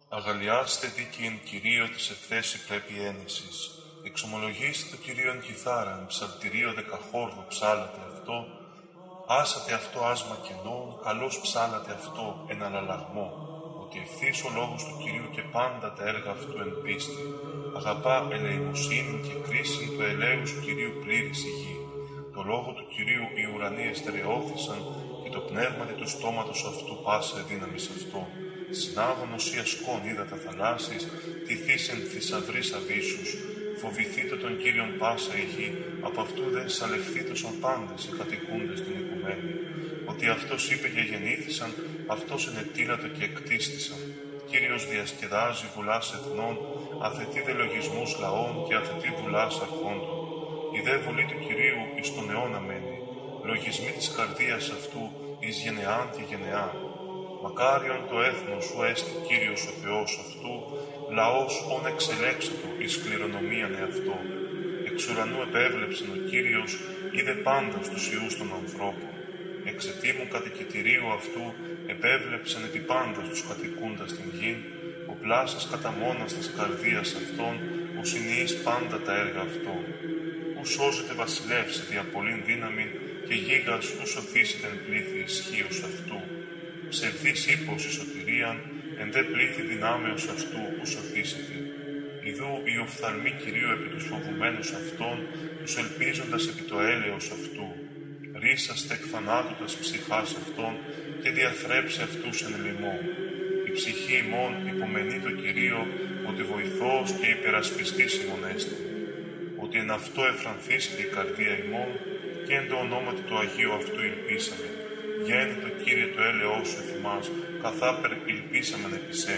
Αγαλιάστε δίκαιην Κυρίω της ευθέσει πρέπει ένεσης. Εξομολογήστε το Κυρίον κιθάραν, ψαλτηρίο δεκαχόρδο ψάλατε αυτό. Άσατε αυτό άσμα κενών, καλώς ψάλατε αυτό εν αλλαλαγμό. Ότι ευθύς ο λόγος του Κυρίου και πάντα τα έργα αυτού εν πίστη. Αγαπά ελεημοσύνη και κρίση του ελέους Κυρίου πλήρης η γη. Το λόγο του Κυρίου οι ουρανοί εστερεώθησαν και το πνεύμα του στόματος αυτού πάσε δύναμης αυτό. Συνάγων οσιασκών είδα τα θαλάσσης, τυθήσεν θησαυρής αβύσσους. Φοβηθείτε τον Κύριον πάσα η γη, από αυτού δε σαλευθήτωσαν πάντες οι κατοικούντες την οικουμένη. Ότι αυτός είπε και γεννήθησαν, αυτός ενετήλατο και εκτίστησαν. Κύριος διασκεδάζει βουλάς εθνών, αθετεί δε λογισμούς λαών και αθετεί βουλάς αρχόντων. Η δε βουλή του Κυρίου εις τον αιώνα μένει, λογισμοί της καρδίας αυτού εις γενεάν και γενεάν. Μακάριον το έθνος σου έστι Κύριος ο Θεός αυτού, λαός ον εξελέξατο εις κληρονομίαν εαυτό. Εξ ουρανού επέβλεψεν ο Κύριος, είδε πάντα στους ιούς των ανθρώπων. Εξαιτήμου κατοικητηρίου αυτού επέβλεψεν επί πάντα στους κατοικούντας την γην, ο πλάσας κατά μόνας της καρδίας αυτών, ο συνειείς πάντα τα έργα αυτών. Ου σώζεται βασιλεύς δια πολλήν δύναμην και γίγας ου σωθήσεται εν πλήθη ισχύος αυτού. Ψευδής ύπος η σωτηρίαν, εν δε πλήθη δυνάμεως αυτού ου σωθήσεται. Ιδού οι οφθαλμοί Κυρίου επί τους φοβουμένους αυτών, τους ελπίζοντας επί το έλεος αυτού. Ρίσαστε εκ θανάτου τας ψυχάς αυτών και διαθρέψε αυτούς εν λοιμό. Η ψυχή ημών υπομενεί το Κυρίο, ότι βοηθός και υπερασπιστής ημών έστειλε. Ότι εν αυτό εφρανθήσεται η καρδία ημών και εν το ονόματι του Αγίου αυτού υλπίσαμε. Γέννη το Κύριε το έλεος σου εθιμάς, καθάπερ υλπίσαμεν επί σε.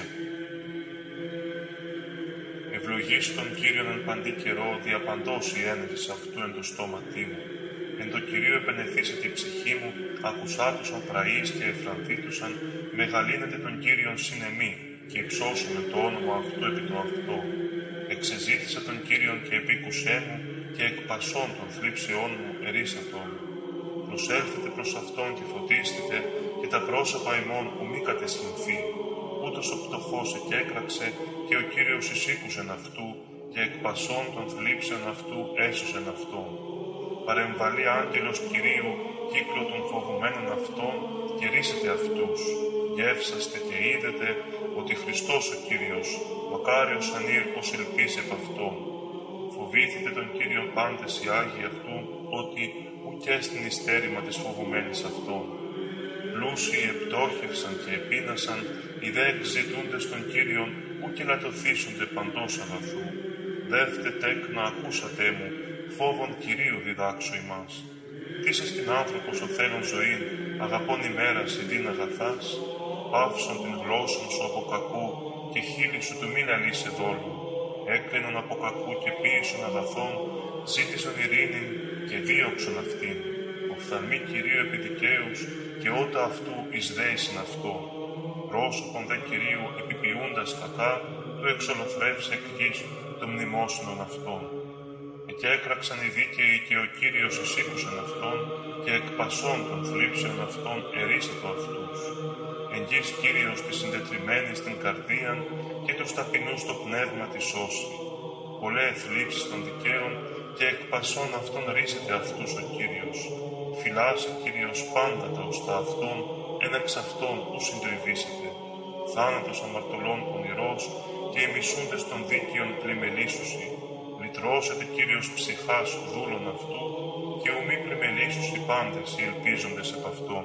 Ευλογήσου τον Κύριον εν παντή καιρό, διαπαντός η ένεσης αυτού εν το στόματί μου. Εν το Κυρίο επενεθήσεται η ψυχή μου, ακουσάτουσαν πραείς και εφρανθήτουσαν, μεγαλύνεται τον Κύριον συνεμή, και υψώσουμε το όνομα αυτού επί το αυτό. Εξεζήτησα τον Κύριον και επίκουσέ μου, και εκ πασών των θλίψεών μου ερίσατό μου. Προσέλθετε προς αυτόν και φωτίστητε, και τα πρόσωπα ημών ου μη κατεσχυνθεί. Ούτως ο πτωχός εκέκραξε, και ο Κύριος εισήκουσεν αυτού, και εκ πασών των θλίψεων αυτού έσωσεν αυτόν. Παρεμβαλεί άγγελος Κυρίου, κύκλο των φοβουμένων αυτών, και ρίσετε αυτούς. Γεύσαστε και είδετε ότι Χριστός ο Κύριος, μακάριος ανήρ ως ελπίζει επ' αυτόν. Φοβήθητε τον Κύριον πάντες οι Άγιοι αυτού, ότι ουκ έστιν εις στέρημα της φοβουμένης αυτών. Πλούσιοι επτόχευσαν και επίνασαν, οι δε εξζητούντες τον Κύριον, ουκ ελαττωθήσονται παντός αγαθού. Δεύτε τέκνα ακούσατε μου, φόβον Κυρίου διδάξω ημάς. Τι σας την άνθρωπος ο θέλων ζωήν, αγαπών ημέρας ειδήν αγαθάς, πάυσον την γλώσσον σου από κακού, και χείλη σου του μη λαλείς εδόλου. Έκλεινον από κακού και ποίησον αγαθών, ζήτησον ειρήνην και δίωξον αυτήν. Οφθαλμοί Κυρίου επί δικαίους, και ότα αυτού εις δέησιν αυτό. Πρόσωπον δε Κυρίου επιποιούντας κακά, του εξολοθρεύσε εκ γης των μνημόσυνων αυτών. Εκέκραξαν οι δίκαιοι και ο Κύριος εισήκουσεν αυτόν, και εκ πασών των θλίψεων αυτών ερίσατο αυτούς. Εγγύς Κύριος τη συντετριμένη στην καρδίαν, και τους ταπεινούς το πνεύμα της σώσει. Πολλέ θλίψεις των δικαίων, και εκ πασών αυτών ρίσεται αυτούς ο Κύριος. Φυλάσσε Κύριος πάντα τα οστά αυτών, εν εξ αυτών που συντριβήσετε. Θάνατος αμαρτωλών πονηρός, και οι μισούντες των δίκαιων πλημελήσουσι. Λυτρώσετε Κύριος ψυχάς δούλων αυτού, και ουμή πλημελήσουσι πάντες οι ελπίζοντες επ' αυτόν.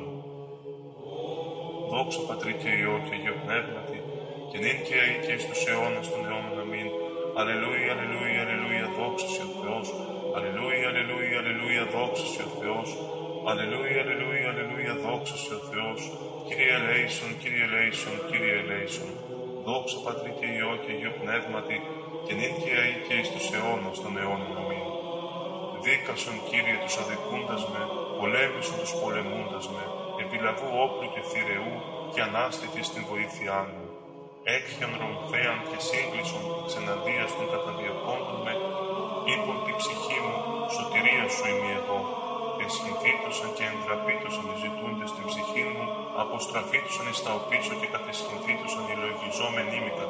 Δόξα Πατρί και Υιό και Αγίο Πνεύματι, και νυν και αεί και εις τους αιώνας των αιώνων αμήν. Αλληλούια, αλληλούια, αλληλούια, δόξα σε ο Θεός. Αλληλούια, αλληλούια, αλληλούια, δόξα σε ο Θεός. Αλληλούια, αλληλούια, αλληλούια, δόξα σε ο Θεός. Κύριε ελέησον, Κύριε ελέησον, Κύριε ελέησον. Δόξα Πατρί και Υιό και Αγίο Πνεύματι, και νυν και αεί και εις τους αιώνας των αιώνων αμήν. Δίκασον Κύριε τους αδικούντας με, πολέμησον τους πολεμούντας με, επιλαβού όπλου και θηρεού, και ανάστητη στην βοήθειά μου. Έκχιον ρομφέαν και σύγκλησον εξεναντίας των καταδιωκόντων με, είπον τη ψυχή μου, σωτηρία σου είμαι εγώ. Εσχυνθήτωσαν και εντραπήτωσαν οι ζητούντες την ψυχή μου, αποστραφήτωσαν εις τα οπίσω και κατεσχυνθήτωσαν οι λογιζόμενοι με κατά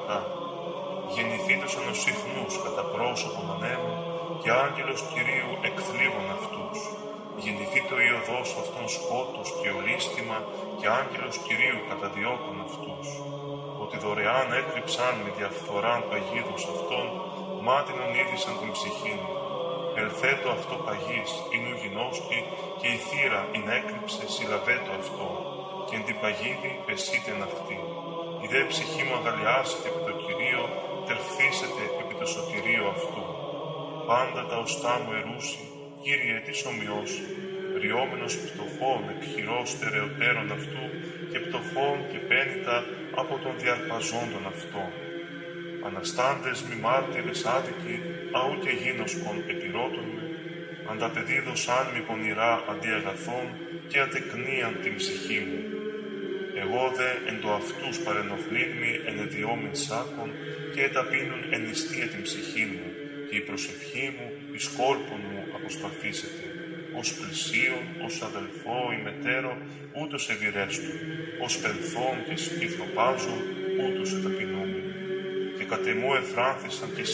ορθά. Γεννηθήτωσαν ως ιχνούς κατά πρόσωπον ανέμου και άγγελος Κυρίου εκθλίβων αυτούς. Γεννηθήτω η οδός αυτών σκότος και ολίσθημα και άγγελος Κυρίου καταδιώκων αυτούς. Ότι δωρεάν έκρυψαν με διαφθοράν παγίδους αυτών, μάτινον είδησαν την ψυχή μου. Ελθέτω αυτό παγής, εινού γινώσκει, και η θύρα ειν έκρυψε συλλαβέτω αυτό, και εν την παγίδη πεσίτεν αυτή. Η δε ψυχή μου αγαλιάσετε επί το Κυρίο, τερφθήσετε επί το σωτηρίο αυτού. Πάντα τα οστά μου ερούσι, Κύριε, τι ομοιώσει, ριόμενος πτωχών εκ χειρός στερεωτέρων αυτού και πτωχών και πένητα από των διαρπαζόντων αυτών. Αναστάντες μη μάρτυρες άδικοι, αού και γίνοσκον επιρώτων με, ανταπεδίδωσαν μη πονηρά αντί αγαθών και ατεκνίαν την ψυχή μου. Εγώ δε εν το αυτούς παρενοχλήν μη εν εδιόμην σάκων και εταπείνουν εν νηστεία την ψυχή μου, και η προσευχή μου εις κόλπον μου αποσταθήσεται. Ως πλησίον, ως αδελφό ή μετέρο, ούτως ευηρέστον, ως πενθόν και σκυθροπάζων, ούτως εταπεινούμεν. Και κατ' εμού εφράνθησαν και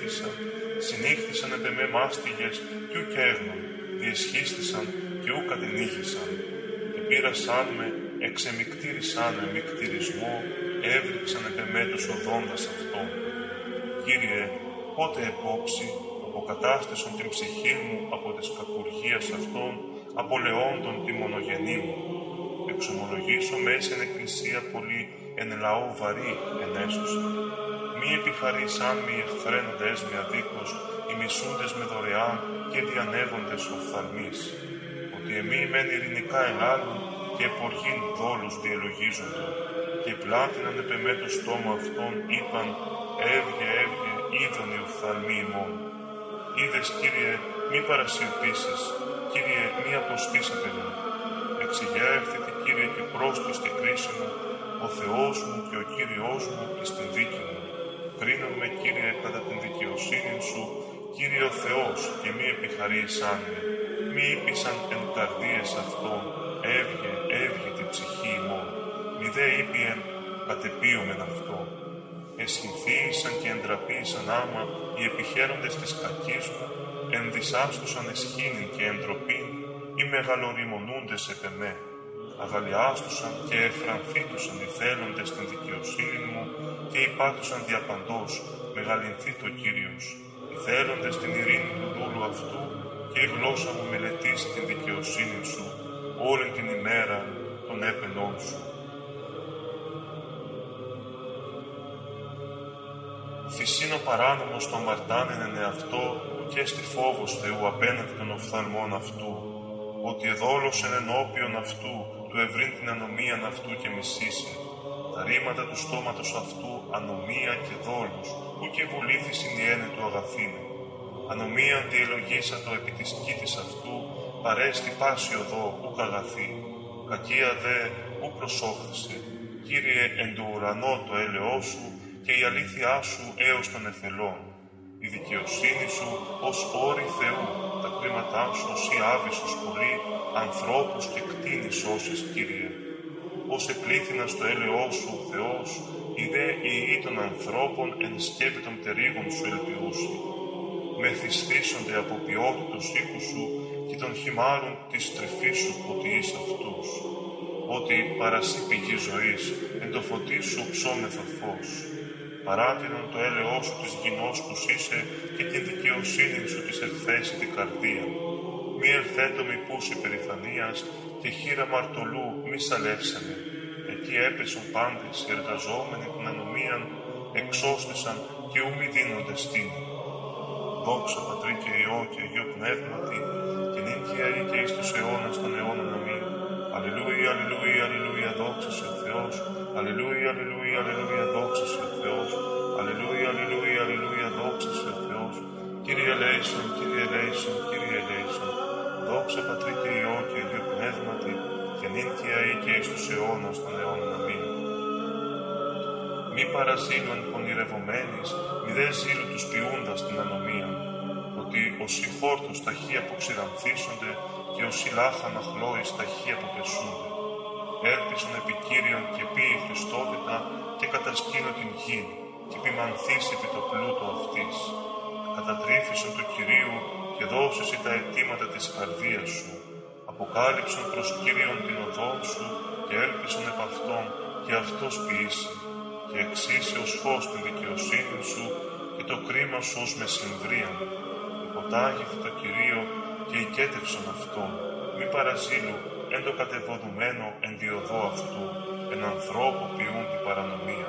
συνήχθησαν επ' εμέ μάστιγες κι ουκ έγνον, διεσχίστησαν κι ουκ κατενήχησαν. Επήρασαν με, εξεμικτήρισαν με μικτηρισμό, έβριξαν επ' εμέ τους οδόντας αυτών. Κύριε, πότε επόψη, αποκατάστησον την ψυχή μου από της κακουργίας αυτών, απολεόντων τη μονογενή μου. Εξομολογήσω μέσα εν εκκλησία πολύ, εν λαό βαρύ ενέσωσα. Μη επιχαρήσαν μη εχθρένοντες με αδίκως, οι μισούντες με δωρεάν και διανεύοντες οφθαλμείς. Ότι εμεί μεν ειρηνικά ελάλουν και εποργήν δόλους διελογίζονται. Και πλάτιναν επ' εμέ το στόμα αυτών, είπαν, έβγε, είδον οι οφθαλμοί ημών. Είδες, Κύριε, μη παρασιωπήσεις, Κύριε, μη αποστήσατε με. Εξηγεύθητη, Κύριε, και πρόστος τη κρίση μου, ο Θεός μου και ο Κύριος μου εις την δίκη μου. Κρίνον με, Κύριε, κατά την δικαιοσύνη σου, Κύριε ο Θεός, και μη επιχαρήσαν με. Μη είπησαν εν καρδίες αυτών, έβγε την ψυχή ημών. Μη δε είπιεν, κατεπίωμεν αυτό. Εσχυνθήσαν και εντραπήσαν άμα οι επιχαίροντες της κακής μου, ενδυσάστουσαν εσχήνην και εντροπήν, οι μεγαλοριμονούντες επ' εμέ. Αγαλιάστουσαν και εφρανθήτουσαν οι θέλοντες την δικαιοσύνη μου και υπάτουσαν διαπαντός, μεγαλυνθεί το Κύριος. Οι θέλοντες την ειρήνη του δούλου αυτού και η γλώσσα μου μελετήσει την δικαιοσύνη σου, όλη την ημέρα των έπαινών σου. Φυσίν ο παράνομος το αμαρτάνεν εν εαυτό και στη φόβος Θεού απέναντι των οφθαλμών αυτού, ότι εδόλωσεν ενώπιον αυτού, του ευρύν την ανομίαν αυτού και μισήσε. Τα ρήματα του στόματος αυτού ανομία και δόλους, που και βουλήθησιν η ένε του αγαθήνου. Ανομίαν διελογίσατο επί της κήτης αυτού, παρέστη πάση οδό, ουκ αγαθή. Κακία δε, ου προσόχθησε. Κύριε, εν το ουρανό το έλεό σου, και η αλήθειά σου έως των εθελών. Η δικαιοσύνη σου ως όρη Θεού, τα κρίματά σου ως η άβυσσος πολύ, ανθρώπους και κτήνης σώσεις, Κύριε. Ως επλήθυνα στο έλεό σου ο Θεός, η δε η ιή των ανθρώπων εν σκέπη των πτερίγων σου ελπιούσι. Μεθυσθήσονται από ποιότητος οίκου σου και των χυμάρων της τρυφής σου ποτιείς αυτούς. Ότι παρασύ πηγή ζωής, εν το φωτί σου ψώμεθα φως. Παράτηρον το έλεό σου της γινός που είσαι και την δικαιοσύνη σου της ευθέσει την καρδία. Μη ελθέτω μη πούση περηφανίας και χείρα μαρτωλού μη σαλεύσαμε. Εκεί έπεσαν πάντες οι εργαζόμενοι την ανομίαν, εξώστησαν και ου μη δίνονται στήνη. Δόξα Πατρί και Υιό και Αγίο Πνεύματι, και νυν και αεί και εις τους αιώνας των αιώνων αμήν. Αλληλούια, αλληλούια, αλληλούια, δόξα σε ο Θεός. Αλληλούια, αλληλούια, αλληλούια, δόξα σε ο Θεός. Αλληλούια, αλληλούια, αλληλούια, δόξα σε ο Θεός. Κύριε ελέησον, Κύριε ελέησον, Κύριε ελέησον. Δόξα Πατρί και Υιό και Αγίο Πνεύματι, και νυν και αεί και εις τους αιώνας των αιώνων αμήν. Μη παραζήλων πονηρευομένης, μη δε ζήλου τους ποιούντας την ανομία, ότι όσοι χόρτος ταχύ αποξηρανθήσονται και όσοι λάχανα χλώης ταχύ αποπεσούνται. Έλπισον επί Κύριον και ποιη Χριστότητα και κατασκήνω την γη, και ποιμανθείς επί το πλούτο αυτής. Κατατρίφησον του Κυρίου και δώσεσαι τα αιτήματα της καρδίας σου. Αποκάλυψον προς Κύριον την οδόν σου και έλπισον επ' αυτόν και αυτός ποιήσει. Και εξήσει ως φως την δικαιοσύνη σου και το κρίμα σου ως μεσημβρίαν. Υποτάγηθη το Κυρίο και οικέτευσον αυτόν. Μη παραζήλου εν το κατεβοδουμένο εν διοδό αυτού, εν ανθρώπου ποιούν την παρανομία.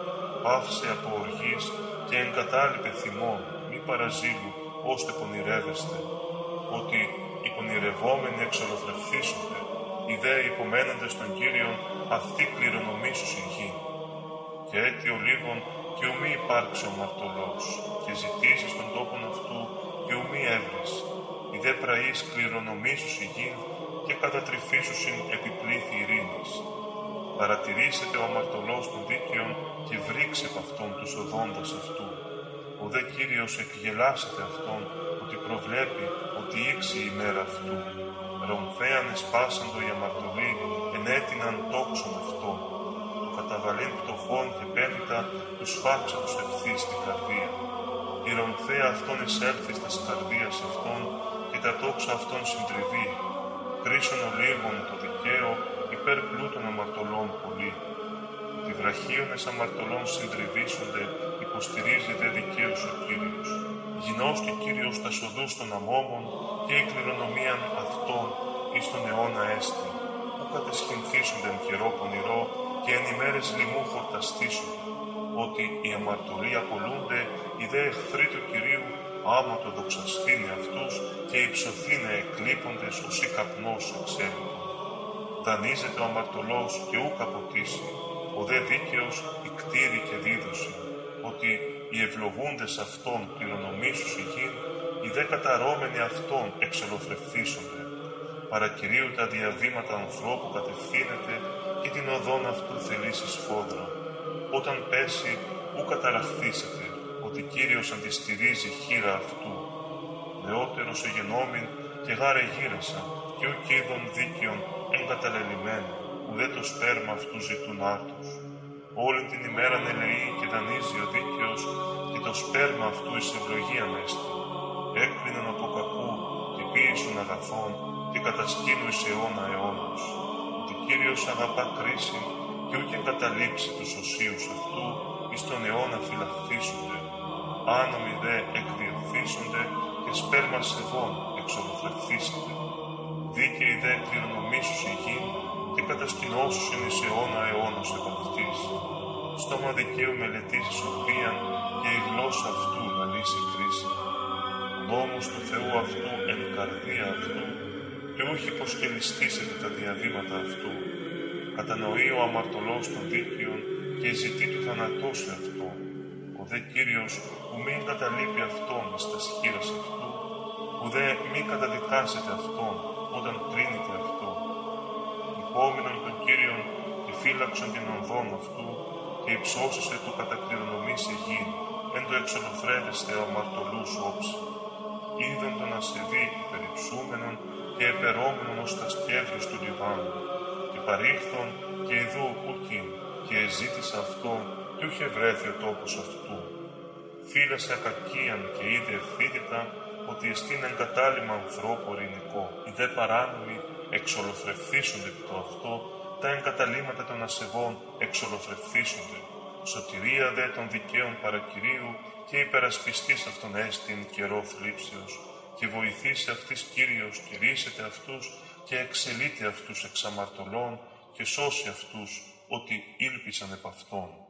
Πάυσε από οργής και εγκατάλειπε θυμών, μη παραζήλου ώστε πονηρεύεστε, ότι οι πονηρευόμενοι εξολοθρευθήσονται, οι δε υπομένοντες των Κύριων αυτοί κληρονομήσους η γη. Και αίτιο λίγων και ουμή υπάρξει ο μαρτωλός, και ζητήσεις τον τόπον αυτού και ουμή έβρις, οι δε πραείς κληρονομήσους η γη και κατατριφήσουσιν επιπλήθη ειρήνης. Παρατηρήσετε ο αμαρτωλός των δίκαιων και βρήξε επ' αυτόν τους οδόντας αυτού. Ο δε Κύριος εκγελάσετε αυτόν, ότι προβλέπει ότι ήξει η μέρα αυτού. Ρομφέαν εσπάσαντο οι αμαρτωλοί, ενέτειναν τόξον αυτόν. Το καταβαλήν πτωχών και πέμητα τους φάξα τους ευθύς στην καρδία. Η ρομφαία αυτόν εισέλθει στας καρδίας αυτών και τα τόξα αυτών συντριβεί. Κρίσον ολίγων το δικαίο υπέρ πλούτων αμαρτωλών πολύ. Ότι βραχίονες αμαρτωλών συντριβήσονται, υποστηρίζει δε δικαίους ο Κύριος. Γινός και Κύριος τα σοδούς των αμόμων και η κληρονομίαν αυτών εις τον αιώνα έστι. Που κατεσχυνθήσονται εν καιρό πονηρό και εν ημέρες λοιμού χορταστήσονται. Ότι οι αμαρτωλοί απολούνται, οι δε εχθροί του Κυρίου άμα το δοξασθήνε αυτούς και υψωθήνε εκλείποντες ως η καπνός εξέλιπων. Δανείζεται ο αμαρτωλός και ούκ αποτίσει, ο δε δίκαιος ικτήρει και δίδωση, ότι οι ευλογούντες αυτών κληρονομήσους η γη, οι δε καταρώμενοι αυτών εξολοθρευθήσονται. Παρακυρίου τα διαβήματα ανθρώπου κατευθύνεται και την οδόν αυτού θελήσει σφόδρα. Όταν πέσει, ου καταραχθήσετε, ότι Κύριος αντιστηρίζει χείρα αυτού. Νεότερος εγενόμην και γάρε γύρασα, και ουκ είδων δίκαιων εγκαταλελειμμένων, ουδέ το σπέρμα αυτού ζητούν άρτους. Όλη την ημέραν ελεεί και δανείζει ο δίκαιος, και το σπέρμα αυτού εις ευλογίαν έστη. Έκρινον από κακού και ποίησον αγαθών, και κατασκήνου εις αιώνα αιώνος. Ότι Κύριος αγαπά κρίση, και ούκ εγκαταλείψει τους οσίους αυτού, εις τον αιώνα φυλαχθήσονται. Άνομοι δε εκδιωθήσονται, και σπέρμα σεβών εξολοθρευθήσεται. Δίκαιοι δε κληρονομήσους η γη, και κατασκηνώσουσιν εις αιώνα αιώνος επ' αυτής. Στόμα δικαίου μελετήσει σοφίαν, και η γλώσσα αυτού να λύσει κρίση. Νόμους του Θεού αυτού εν καρδία αυτού, και ούχι υποσκελιστήσετε τα διαβήματα αυτού. Κατανοεί ο αμαρτωλός των δίκαιων, και ζητεί του θανατώσει αυτόν. Ο δε Κύριος που μη εγκαταλείπει αυτόν εις τας χείρας αυτού, που δε μη καταδικάσετε αυτόν όταν κρίνεται αυτό. Υπόμεινον τον Κύριον και φύλαξον την οδόν αυτού, και υψώσισε του κατακληρονομήσει γη, εν το εξολοθρεύεστε ο αμαρτωλούς όψη. Είδον τον ασεβή υπερυψούμενον και επερώμενον ως τα σκεύρους του Λιβάνου, και παρήχθον και ειδού ουκήν, και εζήτησα αυτόν, και ούχε βρέθη ο τόπος αυτού. Φύλασε ακακίαν και είδε ευθύτητα, ότι εστίν εγκατάλειμμα ανθρώπου ειρηνικό. Οι δε παράνομοι εξολοθρευθήσονται επί το αυτό, τα εγκαταλείμματα των ασεβών εξολοθρευθήσονται. Σωτηρία δε των δικαίων παρακυρίου, και υπερασπιστής αυτον έστιν καιρό θλίψεως, και βοηθήσει αυτής Κύριος, κηρύσσεται αυτούς, και εξελείται αυτούς εξ αμαρτωλών, και σώσει αυτούς, ότι ήλπισαν επ' αυτόν.